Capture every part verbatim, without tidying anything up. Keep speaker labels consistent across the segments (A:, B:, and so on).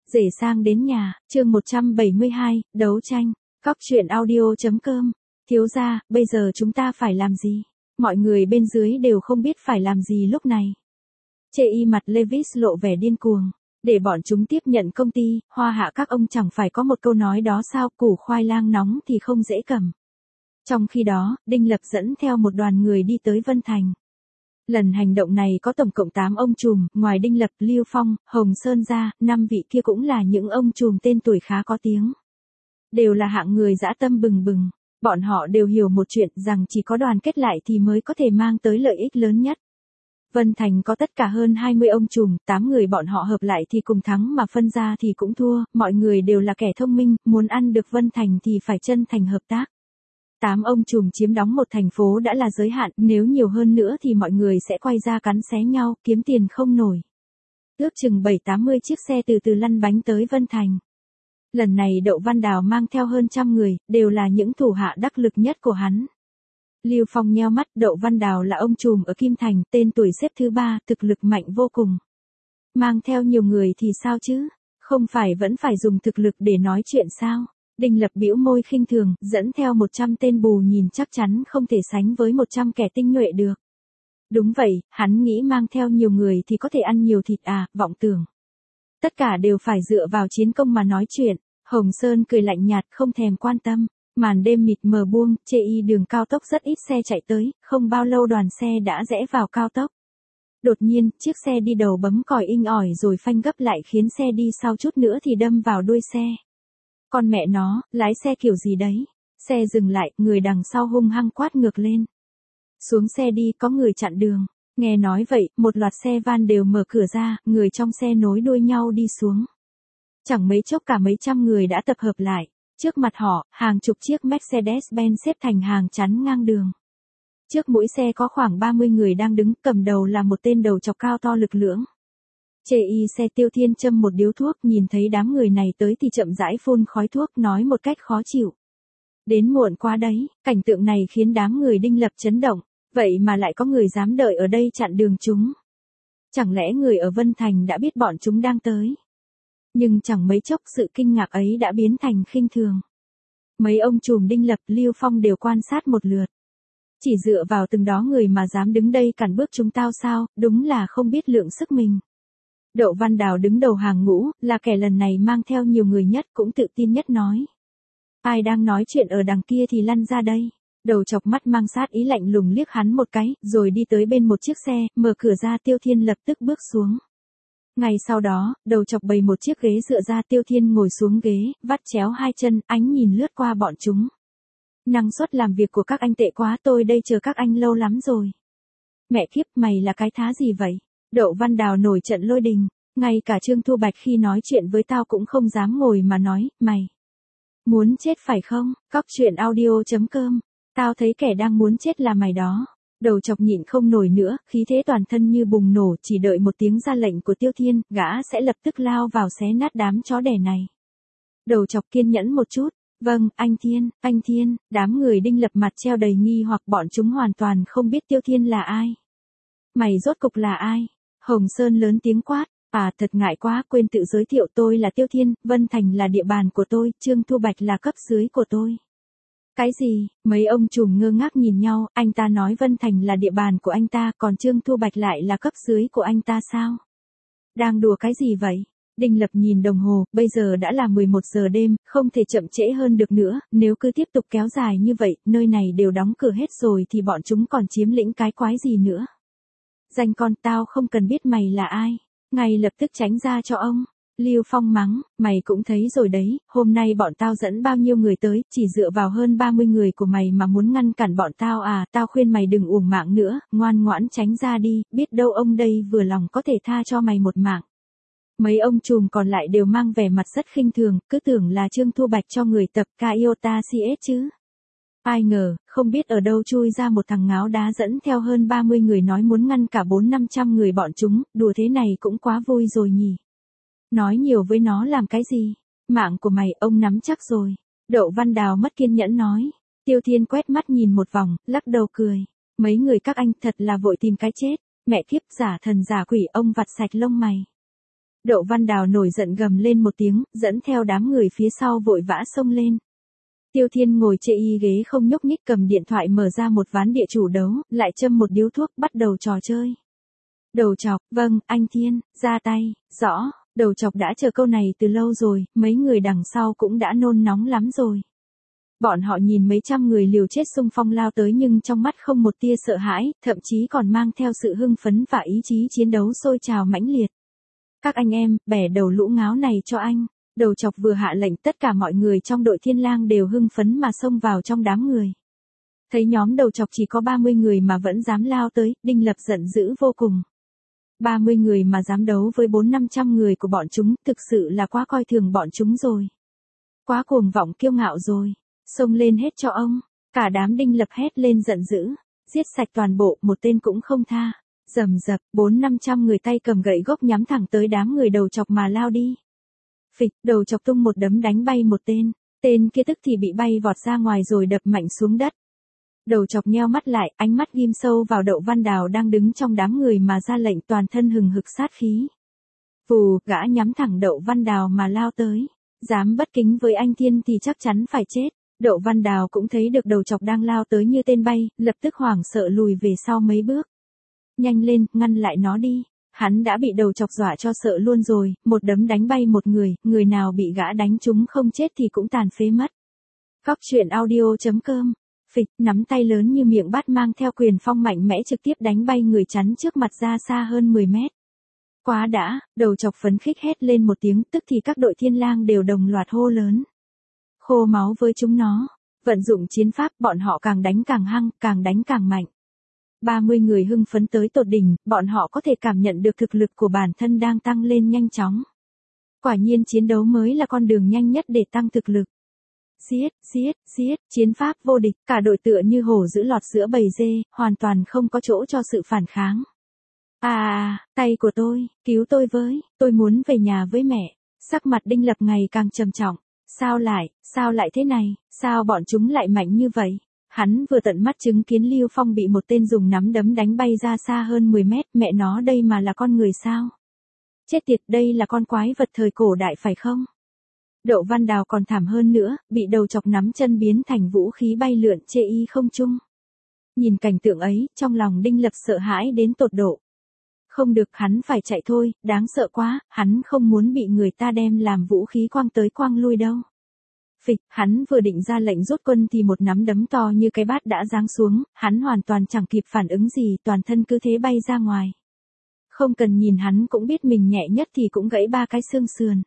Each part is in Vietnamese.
A: Rể sang đến nhà, chương một trăm bảy mươi hai, đấu tranh. Cóc truyện audio.com. Thiếu gia, bây giờ chúng ta phải làm gì? Mọi người bên dưới đều không biết phải làm gì lúc này. Chê y mặt Levis lộ vẻ điên cuồng. Để bọn chúng tiếp nhận công ty, hoa hạ các ông chẳng phải có một câu nói đó sao, củ khoai lang nóng thì không dễ cầm. Trong khi đó, Đinh Lập dẫn theo một đoàn người đi tới Vân Thành. Lần hành động này có tổng cộng tám ông trùm, ngoài Đinh Lập, Lưu Phong, Hồng Sơn ra, năm vị kia cũng là những ông trùm tên tuổi khá có tiếng. Đều là hạng người dã tâm bừng bừng. Bọn họ đều hiểu một chuyện rằng chỉ có đoàn kết lại thì mới có thể mang tới lợi ích lớn nhất. Vân Thành có tất cả hơn hai mươi ông trùm, tám người bọn họ hợp lại thì cùng thắng mà phân ra thì cũng thua, mọi người đều là kẻ thông minh, muốn ăn được Vân Thành thì phải chân thành hợp tác. Tám ông trùm chiếm đóng một thành phố đã là giới hạn, nếu nhiều hơn nữa thì mọi người sẽ quay ra cắn xé nhau, kiếm tiền không nổi. Ước chừng bảy tám mươi chiếc xe từ từ lăn bánh tới Vân Thành. Lần này Đậu Văn Đào mang theo hơn trăm người, đều là những thủ hạ đắc lực nhất của hắn. Lưu Phong nheo mắt, Đậu Văn Đào là ông trùm ở Kim Thành, tên tuổi xếp thứ ba, thực lực mạnh vô cùng. Mang theo nhiều người thì sao chứ? Không phải vẫn phải dùng thực lực để nói chuyện sao? Đinh Lập bĩu môi khinh thường, dẫn theo một trăm tên bù nhìn chắc chắn không thể sánh với một trăm kẻ tinh nhuệ được. Đúng vậy, hắn nghĩ mang theo nhiều người thì có thể ăn nhiều thịt à, vọng tưởng. Tất cả đều phải dựa vào chiến công mà nói chuyện. Hồng Sơn cười lạnh nhạt không thèm quan tâm. Màn đêm mịt mờ buông, chê y đường cao tốc rất ít xe chạy tới, không bao lâu đoàn xe đã rẽ vào cao tốc. Đột nhiên, chiếc xe đi đầu bấm còi inh ỏi rồi phanh gấp lại khiến xe đi sau chút nữa thì đâm vào đuôi xe. Con mẹ nó, lái xe kiểu gì đấy? Xe dừng lại, người đằng sau hung hăng quát ngược lên. Xuống xe đi, có người chặn đường. Nghe nói vậy, một loạt xe van đều mở cửa ra, người trong xe nối đuôi nhau đi xuống. Chẳng mấy chốc cả mấy trăm người đã tập hợp lại. Trước mặt họ, hàng chục chiếc Mercedes-Benz xếp thành hàng chắn ngang đường. Trước mỗi xe có khoảng ba mươi người đang đứng, cầm đầu là một tên đầu chọc cao to lực lưỡng. Chê y xe Tiêu Thiên châm một điếu thuốc, nhìn thấy đám người này tới thì chậm rãi phun khói thuốc, nói một cách khó chịu. Đến muộn quá đấy, cảnh tượng này khiến đám người Đinh Lập chấn động, vậy mà lại có người dám đợi ở đây chặn đường chúng. Chẳng lẽ người ở Vân Thành đã biết bọn chúng đang tới? Nhưng chẳng mấy chốc sự kinh ngạc ấy đã biến thành khinh thường. Mấy ông trùm Đinh Lập, Lưu Phong đều quan sát một lượt. Chỉ dựa vào từng đó người mà dám đứng đây cản bước chúng tao sao, đúng là không biết lượng sức mình. Đậu Văn Đào đứng đầu hàng ngũ, là kẻ lần này mang theo nhiều người nhất, cũng tự tin nhất nói. Ai đang nói chuyện ở đằng kia thì lăn ra đây. Đầu chọc mắt mang sát ý lạnh lùng liếc hắn một cái, rồi đi tới bên một chiếc xe, mở cửa ra. Tiêu Thiên lập tức bước xuống. Ngay sau đó, đầu chọc bày một chiếc ghế dựa ra, Tiêu Thiên ngồi xuống ghế, vắt chéo hai chân, ánh nhìn lướt qua bọn chúng. Năng suất làm việc của các anh tệ quá, tôi đây chờ các anh lâu lắm rồi. Mẹ kiếp, mày là cái thá gì vậy? Đậu Văn Đào nổi trận lôi đình, ngay cả Trương Thu Bạch khi nói chuyện với tao cũng không dám ngồi mà nói, mày muốn chết phải không? Cóc truyện audio.com. Tao thấy kẻ đang muốn chết là mày đó. Đầu chọc nhịn không nổi nữa, khí thế toàn thân như bùng nổ, chỉ đợi một tiếng ra lệnh của Tiêu Thiên, gã sẽ lập tức lao vào xé nát đám chó đẻ này. Đầu chọc kiên nhẫn một chút. Vâng, anh Thiên, anh Thiên, đám người Đinh Lập mặt treo đầy nghi hoặc, bọn chúng hoàn toàn không biết Tiêu Thiên là ai. Mày rốt cục là ai? Hồng Sơn lớn tiếng quát. À, thật ngại quá, quên tự giới thiệu, tôi là Tiêu Thiên, Vân Thành là địa bàn của tôi, Trương Thu Bạch là cấp dưới của tôi. Cái gì? Mấy ông trùm ngơ ngác nhìn nhau, anh ta nói Vân Thành là địa bàn của anh ta, còn Trương Thu Bạch lại là cấp dưới của anh ta sao? Đang đùa cái gì vậy? Đinh Lập nhìn đồng hồ, bây giờ đã là mười một giờ đêm, không thể chậm trễ hơn được nữa, nếu cứ tiếp tục kéo dài như vậy, nơi này đều đóng cửa hết rồi thì bọn chúng còn chiếm lĩnh cái quái gì nữa. Danh con, tao không cần biết mày là ai, ngay lập tức tránh ra cho ông. Lưu Phong mắng, mày cũng thấy rồi đấy, hôm nay bọn tao dẫn bao nhiêu người tới, chỉ dựa vào hơn ba mươi người của mày mà muốn ngăn cản bọn tao à, tao khuyên mày đừng uổng mạng nữa, ngoan ngoãn tránh ra đi, biết đâu ông đây vừa lòng có thể tha cho mày một mạng. Mấy ông trùm còn lại đều mang vẻ mặt rất khinh thường, cứ tưởng là Trương Thu Bạch cho người tập Kaiota xê ét chứ. Ai ngờ, không biết ở đâu chui ra một thằng ngáo đá dẫn theo hơn ba mươi người nói muốn ngăn cả bốn năm trăm người bọn chúng, đùa thế này cũng quá vui rồi nhỉ. Nói nhiều với nó làm cái gì? Mạng của mày ông nắm chắc rồi. Đậu Văn Đào mất kiên nhẫn nói. Tiêu Thiên quét mắt nhìn một vòng, lắc đầu cười. Mấy người các anh thật là vội tìm cái chết. Mẹ kiếp, giả thần giả quỷ, ông vặt sạch lông mày. Đậu Văn Đào nổi giận gầm lên một tiếng, dẫn theo đám người phía sau vội vã xông lên. Tiêu Thiên ngồi chê y ghế không nhúc nhích, cầm điện thoại mở ra một ván địa chủ đấu, lại châm một điếu thuốc, bắt đầu trò chơi. Đầu chọc, vâng, anh Thiên, ra tay, rõ, đầu chọc đã chờ câu này từ lâu rồi, mấy người đằng sau cũng đã nôn nóng lắm rồi. Bọn họ nhìn mấy trăm người liều chết xung phong lao tới nhưng trong mắt không một tia sợ hãi, thậm chí còn mang theo sự hưng phấn và ý chí chiến đấu sôi trào mãnh liệt. Các anh em, bẻ đầu lũ ngáo này cho anh. Đầu chọc vừa hạ lệnh, tất cả mọi người trong đội Thiên Lang đều hưng phấn mà xông vào trong đám người. Thấy nhóm đầu chọc chỉ có ba mươi người mà vẫn dám lao tới, Đinh Lập giận dữ vô cùng. ba mươi người mà dám đấu với bốn năm trăm người của bọn chúng, thực sự là quá coi thường bọn chúng rồi. Quá cuồng vọng kiêu ngạo rồi. Xông lên hết cho ông. Cả đám Đinh Lập hét lên giận dữ. Giết sạch toàn bộ, một tên cũng không tha. Rầm rập, bốn năm trăm người tay cầm gậy gốc nhắm thẳng tới đám người đầu chọc mà lao đi. Phịch, đầu chọc tung một đấm đánh bay một tên. Tên kia tức thì bị bay vọt ra ngoài rồi đập mạnh xuống đất. Đầu chọc nheo mắt lại, ánh mắt ghim sâu vào Đậu Văn Đào đang đứng trong đám người mà ra lệnh, toàn thân hừng hực sát khí. Vù, gã nhắm thẳng Đậu Văn Đào mà lao tới. Dám bất kính với anh Thiên thì chắc chắn phải chết. Đậu Văn Đào cũng thấy được đầu chọc đang lao tới như tên bay, lập tức hoảng sợ lùi về sau mấy bước. Nhanh lên, ngăn lại nó đi. Hắn đã bị đầu chọc dọa cho sợ luôn rồi, một đấm đánh bay một người, người nào bị gã đánh trúng không chết thì cũng tàn phế mất. Cóc truyện audio chấm com. Phịch, nắm tay lớn như miệng bát mang theo quyền phong mạnh mẽ trực tiếp đánh bay người chắn trước mặt ra xa hơn mười mét. Quá đã, đầu chọc phấn khích hét lên một tiếng, tức thì các đội Thiên Lang đều đồng loạt hô lớn. Khô máu với chúng nó. Vận dụng chiến pháp, bọn họ càng đánh càng hăng, càng đánh càng mạnh. ba mươi người hưng phấn tới tột đỉnh, bọn họ có thể cảm nhận được thực lực của bản thân đang tăng lên nhanh chóng. Quả nhiên chiến đấu mới là con đường nhanh nhất để tăng thực lực. Giết, giết, giết, chiến pháp vô địch, cả đội tựa như hổ giữ lọt giữa bầy dê, hoàn toàn không có chỗ cho sự phản kháng. À, tay của tôi, cứu tôi với, tôi muốn về nhà với mẹ. Sắc mặt Đinh Lập ngày càng trầm trọng. Sao lại, sao lại thế này, sao bọn chúng lại mạnh như vậy? Hắn vừa tận mắt chứng kiến Lưu Phong bị một tên dùng nắm đấm đánh bay ra xa hơn mười mét, mẹ nó đây mà là con người sao? Chết tiệt, đây là con quái vật thời cổ đại phải không? Đậu Văn Đào còn thảm hơn nữa, bị đầu chọc nắm chân biến thành vũ khí bay lượn chê y không trung. Nhìn cảnh tượng ấy, trong lòng Đinh Lập sợ hãi đến tột độ. Không được, hắn phải chạy thôi, đáng sợ quá, hắn không muốn bị người ta đem làm vũ khí quăng tới quăng lui đâu. Phịch, hắn vừa định ra lệnh rút quân thì một nắm đấm to như cái bát đã giáng xuống, hắn hoàn toàn chẳng kịp phản ứng gì, toàn thân cứ thế bay ra ngoài. Không cần nhìn hắn cũng biết mình nhẹ nhất thì cũng gãy ba cái xương sườn.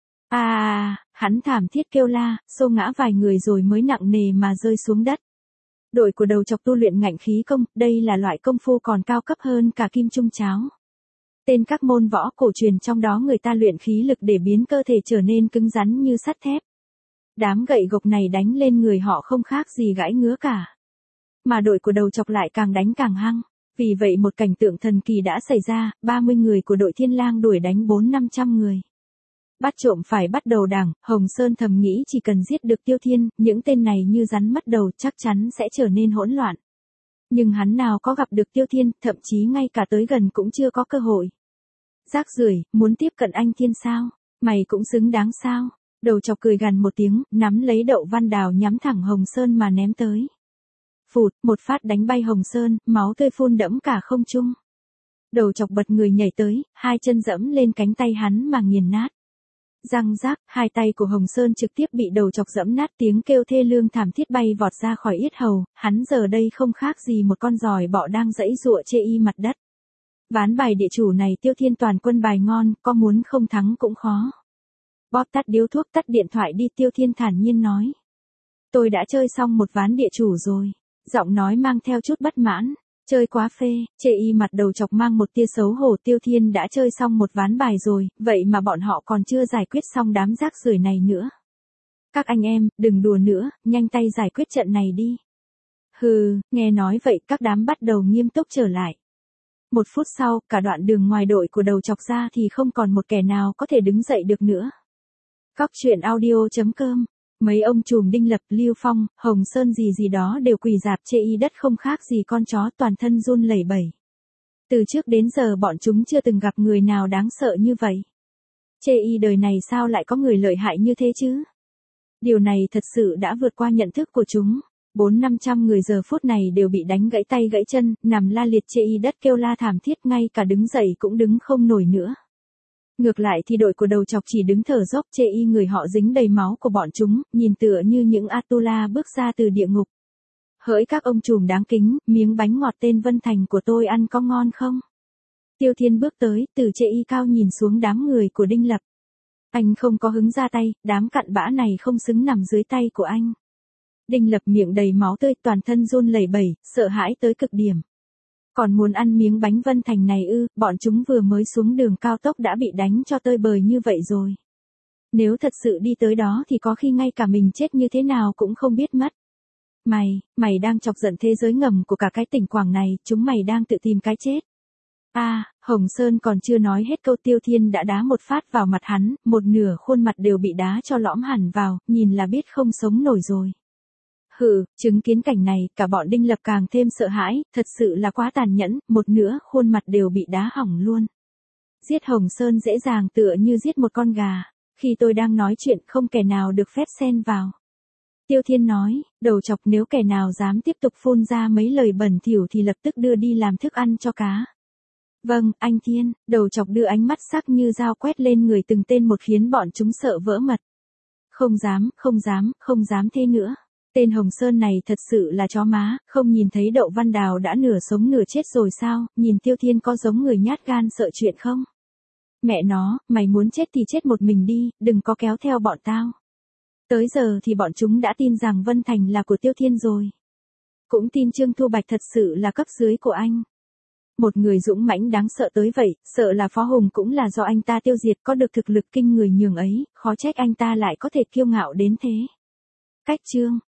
A: À, hắn thảm thiết kêu la, xô ngã vài người rồi mới nặng nề mà rơi xuống đất. Đội của đầu chọc tu luyện ngạnh khí công, đây là loại công phu còn cao cấp hơn cả kim trung cháo. Tên các môn võ cổ truyền trong đó người ta luyện khí lực để biến cơ thể trở nên cứng rắn như sắt thép. Đám gậy gộc này đánh lên người họ không khác gì gãi ngứa cả. Mà đội của đầu chọc lại càng đánh càng hăng. Vì vậy một cảnh tượng thần kỳ đã xảy ra, ba mươi người của đội Thiên Lang đuổi đánh bốn năm trăm người. Bắt trộm phải bắt đầu đảng, Hồng Sơn thầm nghĩ chỉ cần giết được Tiêu Thiên, những tên này như rắn mất đầu chắc chắn sẽ trở nên hỗn loạn. Nhưng hắn nào có gặp được Tiêu Thiên, thậm chí ngay cả tới gần cũng chưa có cơ hội. Rác rưởi, muốn tiếp cận anh Thiên sao? Mày cũng xứng đáng sao? Đầu chọc cười gằn một tiếng, nắm lấy Đậu Văn Đào nhắm thẳng Hồng Sơn mà ném tới. Phụt, một phát đánh bay Hồng Sơn, máu tươi phun đẫm cả không trung. Đầu chọc bật người nhảy tới, hai chân dẫm lên cánh tay hắn mà nghiền nát. Răng rác, hai tay của Hồng Sơn trực tiếp bị đầu chọc dẫm nát, tiếng kêu thê lương thảm thiết bay vọt ra khỏi yết hầu, hắn giờ đây không khác gì một con giòi bọ đang giãy giụa chê y mặt đất. Ván bài địa chủ này Tiêu Thiên toàn quân bài ngon, có muốn không thắng cũng khó. Bóp tắt điếu thuốc, tắt điện thoại đi, Tiêu Thiên thản nhiên nói. Tôi đã chơi xong một ván địa chủ rồi. Giọng nói mang theo chút bất mãn. Chơi quá phê, chê y mặt đầu chọc mang một tia xấu hổ. Tiêu Thiên đã chơi xong một ván bài rồi, vậy mà bọn họ còn chưa giải quyết xong đám rác rưởi này nữa. Các anh em, đừng đùa nữa, nhanh tay giải quyết trận này đi. Hừ, nghe nói vậy các đám bắt đầu nghiêm túc trở lại. Một phút sau, cả đoạn đường ngoài đội của đầu chọc ra thì không còn một kẻ nào có thể đứng dậy được nữa. Cóc truyện audio chấm com. Mấy ông trùm Đinh Lập, Lưu Phong, Hồng Sơn gì gì đó đều quỳ rạp chê y đất không khác gì con chó, toàn thân run lẩy bẩy. Từ trước đến giờ bọn chúng chưa từng gặp người nào đáng sợ như vậy. Chê y đời này sao lại có người lợi hại như thế chứ? Điều này thật sự đã vượt qua nhận thức của chúng. Bốn năm trăm người giờ phút này đều bị đánh gãy tay gãy chân, nằm la liệt chê y đất kêu la thảm thiết, ngay cả đứng dậy cũng đứng không nổi nữa. Ngược lại thì đội của đầu chọc chỉ đứng thở dốc, chê y người họ dính đầy máu của bọn chúng, nhìn tựa như những Atula bước ra từ địa ngục. Hỡi các ông trùm đáng kính, miếng bánh ngọt tên Vân Thành của tôi ăn có ngon không? Tiêu Thiên bước tới, từ chê y cao nhìn xuống đám người của Đinh Lập. Anh không có hứng ra tay, đám cặn bã này không xứng nằm dưới tay của anh. Đinh Lập miệng đầy máu tươi, toàn thân run lẩy bẩy, sợ hãi tới cực điểm. Còn muốn ăn miếng bánh Vân Thành này ư? Bọn chúng vừa mới xuống đường cao tốc đã bị đánh cho tơi bời như vậy rồi. Nếu thật sự đi tới đó thì có khi ngay cả mình chết như thế nào cũng không biết mất. Mày, mày đang chọc giận thế giới ngầm của cả cái tỉnh Quảng này, chúng mày đang tự tìm cái chết. A, à, Hồng Sơn còn chưa nói hết câu Tiêu Thiên đã đá một phát vào mặt hắn, một nửa khuôn mặt đều bị đá cho lõm hẳn vào, nhìn là biết không sống nổi rồi. Hừ, chứng kiến cảnh này, cả bọn Đinh Lập càng thêm sợ hãi, thật sự là quá tàn nhẫn, một nửa khuôn mặt đều bị đá hỏng luôn. Giết Hồng Sơn dễ dàng tựa như giết một con gà, khi tôi đang nói chuyện không kẻ nào được phép xen vào. Tiêu Thiên nói, đầu chọc, nếu kẻ nào dám tiếp tục phun ra mấy lời bẩn thỉu thì lập tức đưa đi làm thức ăn cho cá. Vâng, anh Thiên, đầu chọc đưa ánh mắt sắc như dao quét lên người từng tên một khiến bọn chúng sợ vỡ mật. Không dám, không dám, không dám thế nữa. Tên Hồng Sơn này thật sự là chó má, không nhìn thấy Đậu Văn Đào đã nửa sống nửa chết rồi sao, nhìn Tiêu Thiên có giống người nhát gan sợ chuyện không? Mẹ nó, mày muốn chết thì chết một mình đi, đừng có kéo theo bọn tao. Tới giờ thì bọn chúng đã tin rằng Vân Thành là của Tiêu Thiên rồi. Cũng tin Trương Thu Bạch thật sự là cấp dưới của anh. Một người dũng mãnh đáng sợ tới vậy, sợ là Phó Hùng cũng là do anh ta tiêu diệt, có được thực lực kinh người nhường ấy, khó trách anh ta lại có thể kiêu ngạo đến thế. Cách chương